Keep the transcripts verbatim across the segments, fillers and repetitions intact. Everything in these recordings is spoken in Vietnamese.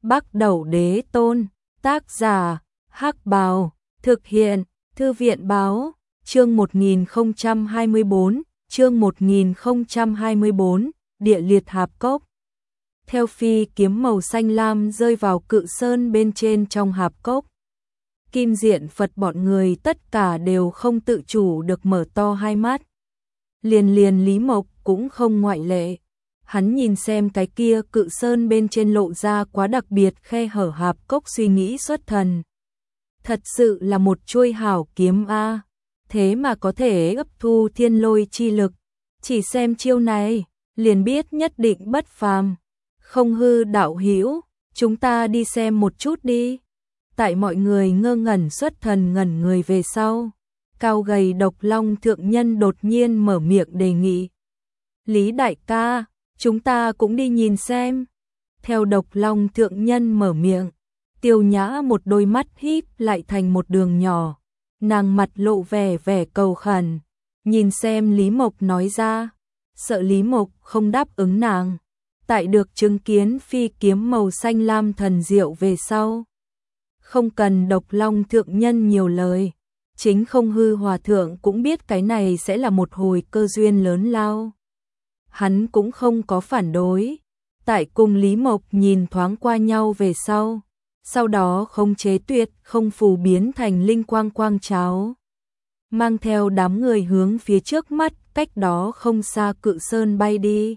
Bắc Đẩu Đế Tôn, tác giả, Hắc Bào, thực hiện, Thư viện Báo, chương một nghìn không trăm hai mươi bốn, chương một nghìn không trăm hai mươi bốn, Địa liệt hạp cốc. Theo phi kiếm màu xanh lam rơi vào cự sơn bên trên trong hạp cốc. Kim Diện Phật bọn người tất cả đều không tự chủ được mở to hai mắt. Liền liền Lý Mộc cũng không ngoại lệ. Hắn nhìn xem cái kia cự sơn bên trên lộ ra quá đặc biệt khe hở hạp cốc, suy nghĩ xuất thần. Thật sự là một chuôi hảo kiếm a, thế mà có thể hấp thu thiên lôi chi lực. Chỉ xem chiêu này, liền biết nhất định bất phàm. Không hư đạo hữu, chúng ta đi xem một chút đi. Tại mọi người ngơ ngẩn xuất thần ngẩn người về sau, cao gầy Độc Long thượng nhân đột nhiên mở miệng đề nghị. Lý đại ca, chúng ta cũng đi nhìn xem. Theo Độc Long thượng nhân mở miệng, Tiêu Nhã một đôi mắt híp lại thành một đường nhỏ, nàng mặt lộ vẻ vẻ cầu khẩn, nhìn xem Lý Mộc nói ra, sợ Lý Mộc không đáp ứng nàng. Tại được chứng kiến phi kiếm màu xanh lam thần diệu về sau, không cần Độc Long thượng nhân nhiều lời, chính Không Hư hòa thượng cũng biết cái này sẽ là một hồi cơ duyên lớn lao. Hắn cũng không có phản đối, tại cùng Lý Mộc nhìn thoáng qua nhau về sau, sau đó không chế tuyệt không phù biến thành linh quang quang cháo, mang theo đám người hướng phía trước mắt cách đó không xa cự sơn bay đi.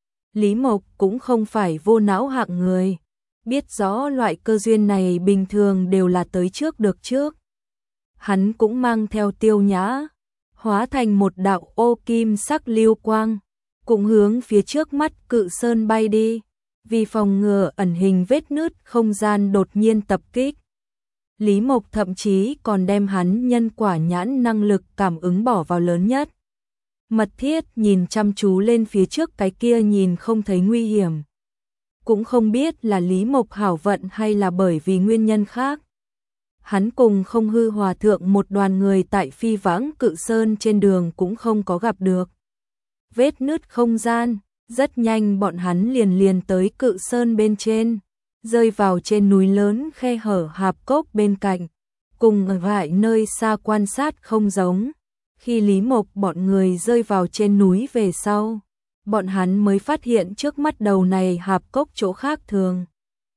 Lý Mộc cũng không phải vô não hạng người, biết rõ loại cơ duyên này bình thường đều là tới trước được trước. Hắn cũng mang theo Tiêu Nhã, hóa thành một đạo ô kim sắc lưu quang, cũng hướng phía trước mắt cự sơn bay đi, vì phòng ngừa ẩn hình vết nứt không gian đột nhiên tập kích. Lý Mộc thậm chí còn đem hắn nhân quả nhãn năng lực cảm ứng bỏ vào lớn nhất. Mật thiết nhìn chăm chú lên phía trước cái kia nhìn không thấy nguy hiểm. Cũng không biết là Lý Mộc hảo vận hay là bởi vì nguyên nhân khác. Hắn cùng Không Hư hòa thượng một đoàn người tại phi vãng cự sơn trên đường cũng không có gặp được vết nứt không gian. Rất nhanh bọn hắn liền liền tới cự sơn bên trên, rơi vào trên núi lớn khe hở hạp cốc bên cạnh, cùng ở lại nơi xa quan sát không giống. Khi Lý Mộc bọn người rơi vào trên núi về sau, bọn hắn mới phát hiện trước mắt đầu này hạp cốc chỗ khác thường.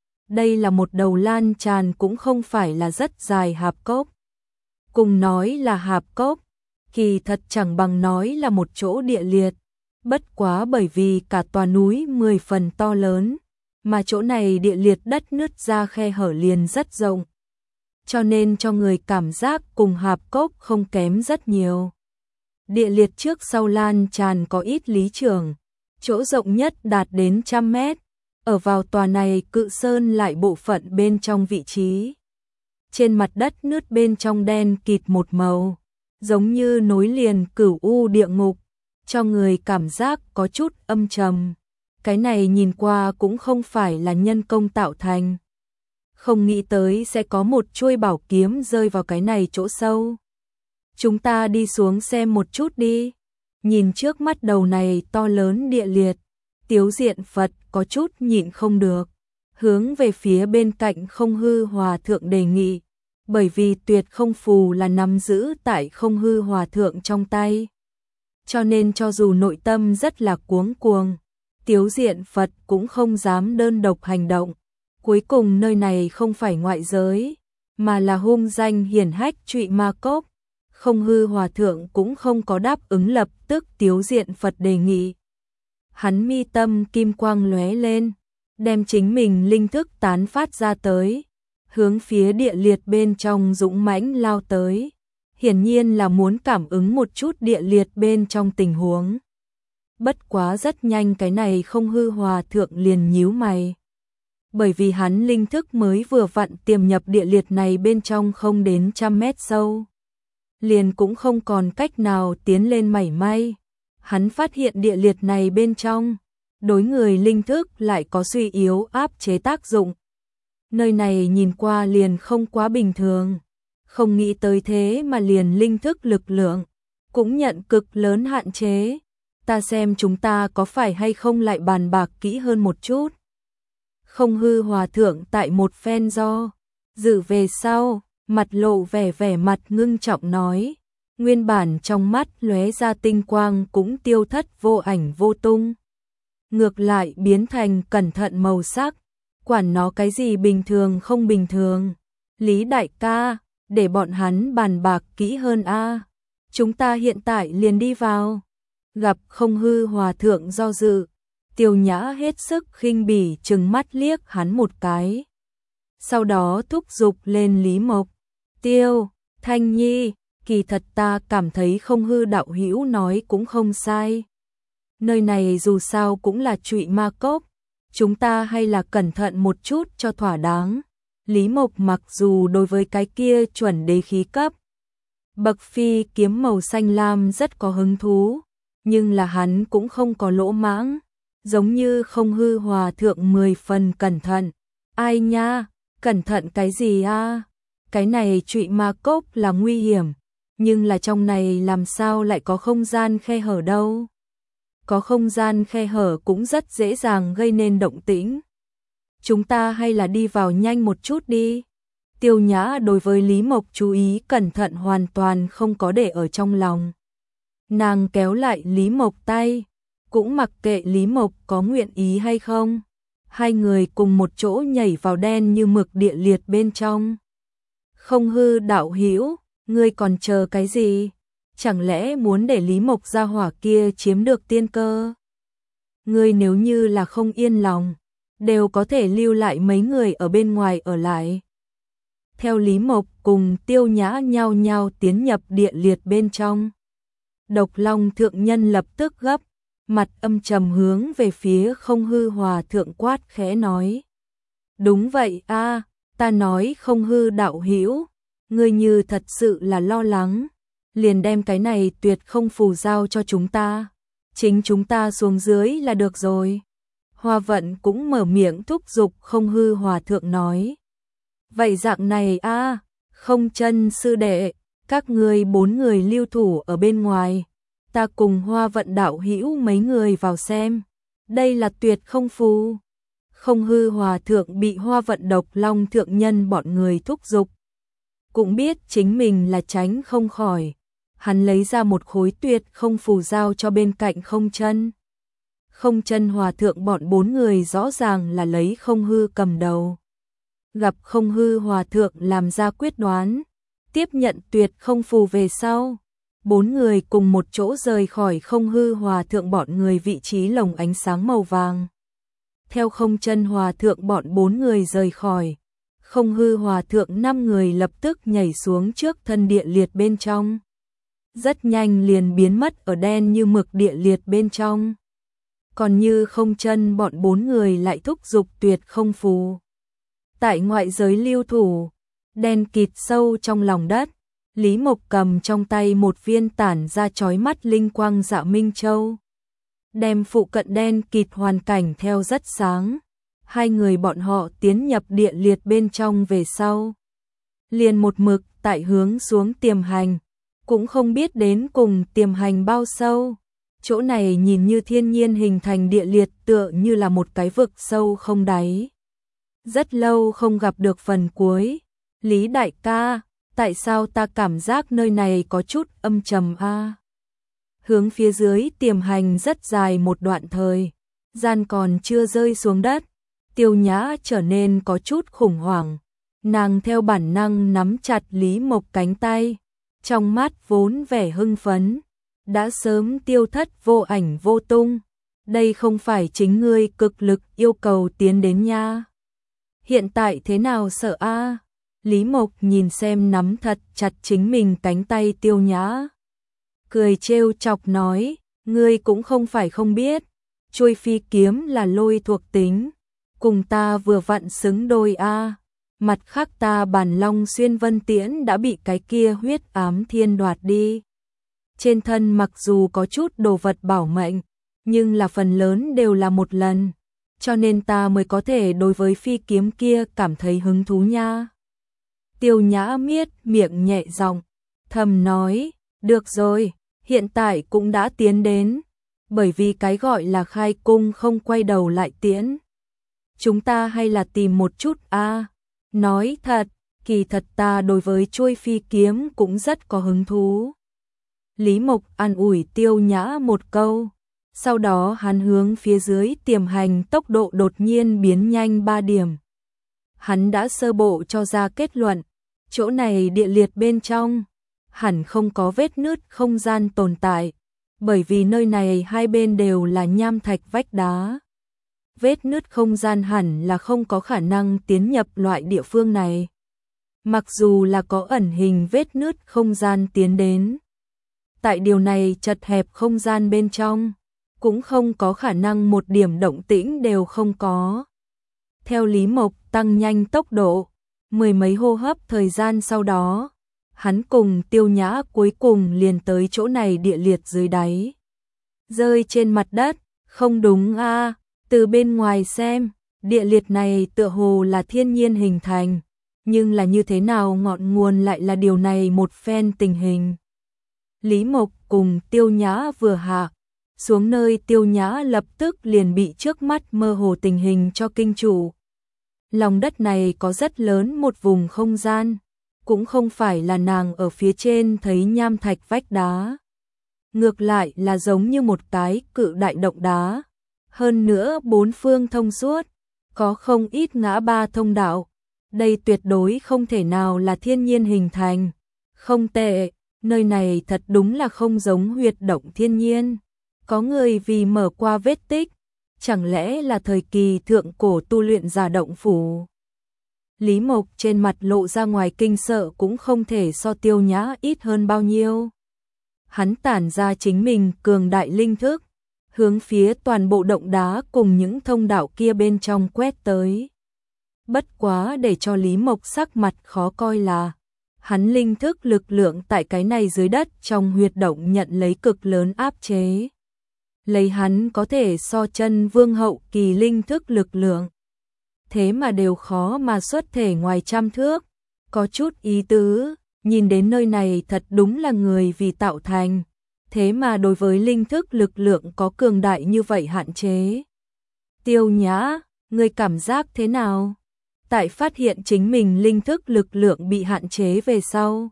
Đây là một đầu lan tràn cũng không phải là rất dài hạp cốc. Cùng nói là hạp cốc, kỳ thật chẳng bằng nói là một chỗ địa liệt. Bất quá bởi vì cả tòa núi mười phần to lớn, mà chỗ này địa liệt đất nứt ra khe hở liền rất rộng, cho nên cho người cảm giác cùng hạp cốc không kém rất nhiều. Địa liệt trước sau lan tràn có ít lý trưởng, chỗ rộng nhất đạt đến trăm mét, ở vào tòa này cự sơn lại bộ phận bên trong vị trí. Trên mặt đất nứt bên trong đen kịt một màu, giống như nối liền cửu u địa ngục, cho người cảm giác có chút âm trầm. Cái này nhìn qua cũng không phải là nhân công tạo thành. Không nghĩ tới sẽ có một chuôi bảo kiếm rơi vào cái này chỗ sâu. Chúng ta đi xuống xem một chút đi. Nhìn trước mắt đầu này to lớn địa liệt, Tiếu Diện Phật có chút nhịn không được, hướng về phía bên cạnh Không Hư hòa thượng đề nghị, bởi vì tuyệt không phù là nắm giữ tại Không Hư hòa thượng trong tay. Cho nên cho dù nội tâm rất là cuống cuồng, Tiếu Diện Phật cũng không dám đơn độc hành động. Cuối cùng nơi này không phải ngoại giới, mà là hung danh hiển hách Trụy Ma Cốc. Không Hư hòa thượng cũng không có đáp ứng lập tức Tiếu Diện Phật đề nghị. Hắn mi tâm kim quang lóe lên, đem chính mình linh thức tán phát ra tới, hướng phía địa liệt bên trong dũng mãnh lao tới. Hiển nhiên là muốn cảm ứng một chút địa liệt bên trong tình huống. Bất quá rất nhanh cái này Không Hư hòa thượng liền nhíu mày. Bởi vì hắn linh thức mới vừa vặn tiềm nhập địa liệt này bên trong không đến trăm mét sâu. Liền cũng không còn cách nào tiến lên mảy may. Hắn phát hiện địa liệt này bên trong, đối người linh thức lại có suy yếu áp chế tác dụng. Nơi này nhìn qua liền không quá bình thường. Không nghĩ tới thế mà liền linh thức lực lượng cũng nhận cực lớn hạn chế. Ta xem chúng ta có phải hay không lại bàn bạc kỹ hơn một chút. Không hư hòa thượng tại một phen do dự về sau, mặt lộ vẻ vẻ mặt ngưng trọng nói, nguyên bản trong mắt lóe ra tinh quang cũng tiêu thất vô ảnh vô tung. Ngược lại biến thành cẩn thận màu sắc, quản nó cái gì bình thường không bình thường. Lý đại ca, để bọn hắn bàn bạc kỹ hơn a. Chúng ta hiện tại liền đi vào. Gặp không hư hòa thượng do dự, Tiêu Nhã hết sức khinh bỉ trừng mắt liếc hắn một cái. Sau đó thúc giục lên Lý Mộc. Tiêu, Thanh Nhi, kỳ thật ta cảm thấy không hư đạo hữu nói cũng không sai. Nơi này dù sao cũng là Trụy Ma Cốc, chúng ta hay là cẩn thận một chút cho thỏa đáng. Lý Mộc mặc dù đối với cái kia chuẩn đế khí cấp bậc phi kiếm màu xanh lam rất có hứng thú, nhưng là hắn cũng không có lỗ mãng, giống như không hư hòa thượng mười phần cẩn thận. Ai nha, cẩn thận cái gì a? Cái này Trụy Ma Cốc là nguy hiểm, nhưng là trong này làm sao lại có không gian khe hở đâu? Có không gian khe hở cũng rất dễ dàng gây nên động tĩnh. Chúng ta hay là đi vào nhanh một chút đi. Tiêu Nhã đối với Lý Mộc chú ý cẩn thận hoàn toàn không có để ở trong lòng. Nàng kéo lại Lý Mộc tay, cũng mặc kệ Lý Mộc có nguyện ý hay không. Hai người cùng một chỗ nhảy vào đen như mực địa liệt bên trong. Không hư đạo hữu, ngươi còn chờ cái gì? Chẳng lẽ muốn để Lý Mộc gia hỏa kia chiếm được tiên cơ? Ngươi nếu như là không yên lòng, đều có thể lưu lại mấy người ở bên ngoài ở lại. Theo Lý Mộc cùng Tiêu Nhã nhau nhau tiến nhập địa liệt bên trong. Độc Long thượng nhân lập tức gấp, mặt âm trầm hướng về phía không hư hòa thượng quát khẽ nói. Đúng vậy a, ta nói không hư đạo hữu, ngươi như thật sự là lo lắng, liền đem cái này tuyệt không phù giao cho chúng ta, chính chúng ta xuống dưới là được rồi. Hoa Vận cũng mở miệng thúc giục không hư hòa thượng nói. Vậy dạng này a, không chân sư đệ, các ngươi bốn người lưu thủ ở bên ngoài, ta cùng Hoa Vận đạo hữu mấy người vào xem, đây là tuyệt không phù. Không hư hòa thượng bị Hoa Vận Độc Long thượng nhân bọn người thúc giục, cũng biết chính mình là tránh không khỏi, hắn lấy ra một khối tuyệt không phù giao cho bên cạnh không chân. Không chân hòa thượng bọn bốn người rõ ràng là lấy không hư cầm đầu. Gặp không hư hòa thượng làm ra quyết đoán, tiếp nhận tuyệt không phù về sau. Bốn người cùng một chỗ rời khỏi không hư hòa thượng bọn người vị trí lồng ánh sáng màu vàng. Theo không chân hòa thượng bọn bốn người rời khỏi, không hư hòa thượng năm người lập tức nhảy xuống trước thân địa liệt bên trong. Rất nhanh liền biến mất ở đen như mực địa liệt bên trong. Còn như không chân bọn bốn người lại thúc giục tuyệt không phù. Tại ngoại giới lưu thủ, đen kịt sâu trong lòng đất, Lý Mộc cầm trong tay một viên tản ra chói mắt linh quang Dạ Minh Châu. Đem phụ cận đen kịt hoàn cảnh theo rất sáng. Hai người bọn họ tiến nhập địa liệt bên trong về sau. Liền một mực tại hướng xuống tiềm hành, cũng không biết đến cùng tiềm hành bao sâu. Chỗ này nhìn như thiên nhiên hình thành địa liệt tựa như là một cái vực sâu không đáy. Rất lâu không gặp được phần cuối. Lý đại ca, tại sao ta cảm giác nơi này có chút âm trầm a? Hướng phía dưới tiềm hành rất dài một đoạn thời, gian còn chưa rơi xuống đất. Tiêu Nhã trở nên có chút khủng hoảng. Nàng theo bản năng nắm chặt Lý Mộc cánh tay, trong mắt vốn vẻ hưng phấn, đã sớm tiêu thất vô ảnh vô tung. Đây không phải chính ngươi cực lực yêu cầu tiến đến nha. Hiện tại thế nào sợ a? Lý Mộc nhìn xem nắm thật chặt chính mình cánh tay Tiêu Nhã, cười trêu chọc nói, ngươi cũng không phải không biết, chuôi phi kiếm là lôi thuộc tính, cùng ta vừa vặn xứng đôi a. Mặt khác ta Bản Long Xuyên Vân Tiễn đã bị cái kia huyết ám thiên đoạt đi. Trên thân mặc dù có chút đồ vật bảo mệnh, nhưng là phần lớn đều là một lần, cho nên ta mới có thể đối với phi kiếm kia cảm thấy hứng thú nha. Tiêu Nhã miết miệng nhẹ giọng, thầm nói, được rồi, hiện tại cũng đã tiến đến, bởi vì cái gọi là khai cung không quay đầu lại tiễn. chúng ta hay là tìm một chút a. Nói thật, kỳ thật ta đối với chuôi phi kiếm cũng rất có hứng thú. Lý Mộc an ủi Tiêu Nhã một câu, sau đó hắn hướng phía dưới tiềm hành tốc độ đột nhiên biến nhanh ba điểm. Hắn đã sơ bộ cho ra kết luận, chỗ này địa liệt bên trong, hẳn không có vết nứt không gian tồn tại, bởi vì nơi này hai bên đều là nham thạch vách đá. Vết nứt không gian hẳn là không có khả năng tiến nhập loại địa phương này. Mặc dù là có ẩn hình vết nứt không gian tiến đến, tại điều này chật hẹp không gian bên trong, cũng không có khả năng một điểm động tĩnh đều không có. Theo Lý Mộc tăng nhanh tốc độ, mười mấy hô hấp thời gian sau đó, hắn cùng Tiêu Nhã cuối cùng liền tới chỗ này địa liệt dưới đáy. Rơi trên mặt đất, không đúng a, từ bên ngoài xem, địa liệt này tựa hồ là thiên nhiên hình thành, nhưng là như thế nào ngọn nguồn lại là điều này một phen tình hình. Lý Mộc cùng Tiêu Nhã vừa hạ xuống nơi, Tiêu Nhã lập tức liền bị trước mắt mơ hồ tình hình cho kinh chủ. Lòng đất này có rất lớn một vùng không gian, cũng không phải là nàng ở phía trên thấy nham thạch vách đá. Ngược lại là giống như một cái cự đại động đá. Hơn nữa bốn phương thông suốt, có không ít ngã ba thông đạo. Đây tuyệt đối không thể nào là thiên nhiên hình thành. Không tệ, nơi này thật đúng là không giống huyệt động thiên nhiên. Có người vì mở qua vết tích, chẳng lẽ là thời kỳ thượng cổ tu luyện giả động phủ. Lý Mộc trên mặt lộ ra ngoài kinh sợ cũng không thể so Tiêu Nhã ít hơn bao nhiêu. Hắn tản ra chính mình cường đại linh thức, hướng phía toàn bộ động đá cùng những thông đạo kia bên trong quét tới. Bất quá để cho Lý Mộc sắc mặt khó coi là, hắn linh thức lực lượng tại cái này dưới đất trong huyệt động nhận lấy cực lớn áp chế. Lấy hắn có thể so chân vương hậu kỳ linh thức lực lượng. Thế mà đều khó mà xuất thể ngoài trăm thước. Có chút ý tứ, nhìn đến nơi này thật đúng là người vì tạo thành. Thế mà đối với linh thức lực lượng có cường đại như vậy hạn chế. Tiêu Nhã, ngươi cảm giác thế nào? Tại phát hiện chính mình linh thức lực lượng bị hạn chế về sau.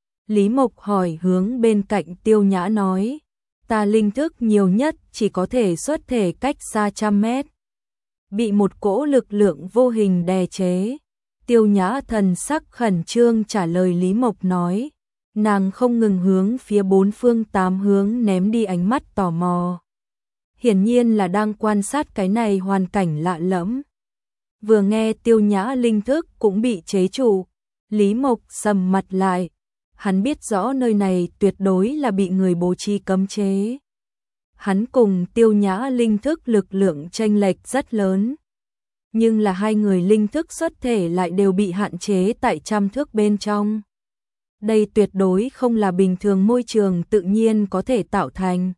Lý Mộc hỏi hướng bên cạnh Tiêu Nhã nói. Ta linh thức nhiều nhất chỉ có thể xuất thể cách xa trăm mét. Bị một cỗ lực lượng vô hình đè chế. Tiêu Nhã thần sắc khẩn trương trả lời Lý Mộc nói. Nàng không ngừng hướng phía bốn phương tám hướng ném đi ánh mắt tò mò. Hiển nhiên là đang quan sát cái này hoàn cảnh lạ lẫm. Vừa nghe Tiêu Nhã linh thức cũng bị chế trụ, Lý Mộc sầm mặt lại. Hắn biết rõ nơi này tuyệt đối là bị người bố trí cấm chế. Hắn cùng Tiêu Nhã linh thức lực lượng chênh lệch rất lớn. Nhưng là hai người linh thức xuất thể lại đều bị hạn chế tại trăm thước bên trong. Đây tuyệt đối không là bình thường môi trường tự nhiên có thể tạo thành.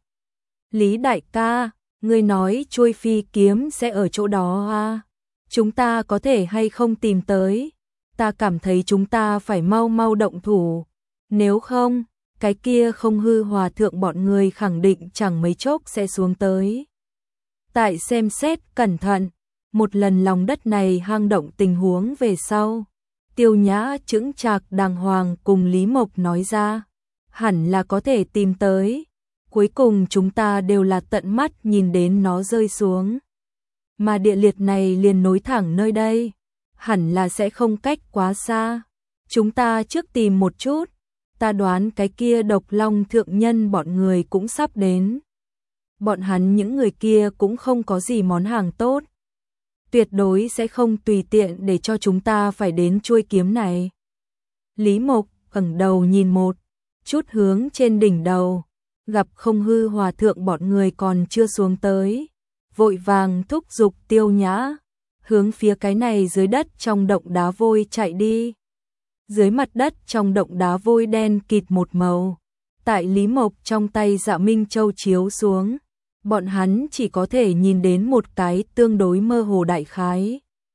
Lý đại ca, ngươi nói chuôi phi kiếm sẽ ở chỗ đó à? Chúng ta có thể hay không tìm tới? Ta cảm thấy chúng ta phải mau mau động thủ. Nếu không, cái kia không hư hòa thượng bọn người khẳng định chẳng mấy chốc sẽ xuống tới. Tại xem xét cẩn thận, một lần lòng đất này hang động tình huống về sau. Tiêu Nhã chững chạc đàng hoàng cùng Lý Mộc nói ra. Hẳn là có thể tìm tới. Cuối cùng chúng ta đều là tận mắt nhìn đến nó rơi xuống. Mà địa liệt này liền nối thẳng nơi đây. Hẳn là sẽ không cách quá xa. Chúng ta trước tìm một chút. Ta đoán cái kia Độc Long thượng nhân bọn người cũng sắp đến. Bọn hắn những người kia cũng không có gì món hàng tốt. Tuyệt đối sẽ không tùy tiện để cho chúng ta phải đến chuôi kiếm này. Lý Mộc ngẩng đầu nhìn một chút hướng trên đỉnh đầu, gặp không hư hòa thượng bọn người còn chưa xuống tới. Vội vàng thúc giục Tiêu Nhã, hướng phía cái này dưới đất trong động đá vôi chạy đi. Dưới mặt đất trong động đá vôi đen kịt một màu. Tại Lý Mộc trong tay Dạ Minh Châu chiếu xuống, bọn hắn chỉ có thể nhìn đến một cái tương đối mơ hồ đại khái.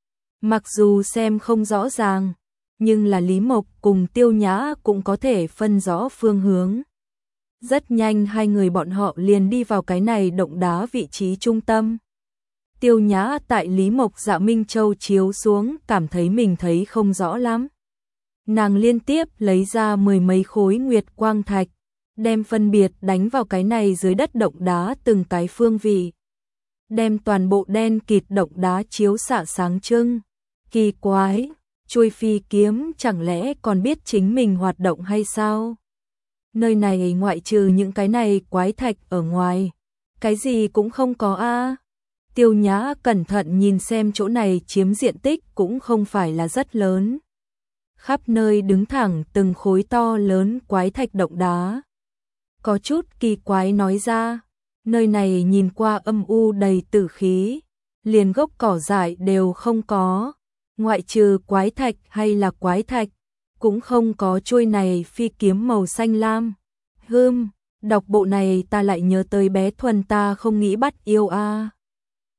Mặc dù xem không rõ ràng, nhưng là Lý Mộc cùng Tiêu Nhã cũng có thể phân rõ phương hướng. Rất nhanh hai người bọn họ liền đi vào cái này động đá vị trí trung tâm. Tiêu Nhã tại Lý Mộc Dạ Minh Châu chiếu xuống cảm thấy mình thấy không rõ lắm. Nàng liên tiếp lấy ra mười mấy khối nguyệt quang thạch, đem phân biệt đánh vào cái này dưới đất động đá từng cái phương vị. Đem toàn bộ đen kịt động đá chiếu xạ sáng trưng. Kỳ quái, chuôi phi kiếm chẳng lẽ còn biết chính mình hoạt động hay sao? Nơi này ngoại trừ những cái này quái thạch ở ngoài, cái gì cũng không có a. Tiêu Nhã cẩn thận nhìn xem chỗ này chiếm diện tích cũng không phải là rất lớn. Khắp nơi đứng thẳng từng khối to lớn quái thạch động đá. Có chút kỳ quái nói ra, nơi này nhìn qua âm u đầy tử khí, liền gốc cỏ dại đều không có, ngoại trừ quái thạch hay là quái thạch, cũng không có chuôi này phi kiếm màu xanh lam. Hừm, đọc bộ này ta lại nhớ tới bé Thuần ta không nghĩ bắt yêu a.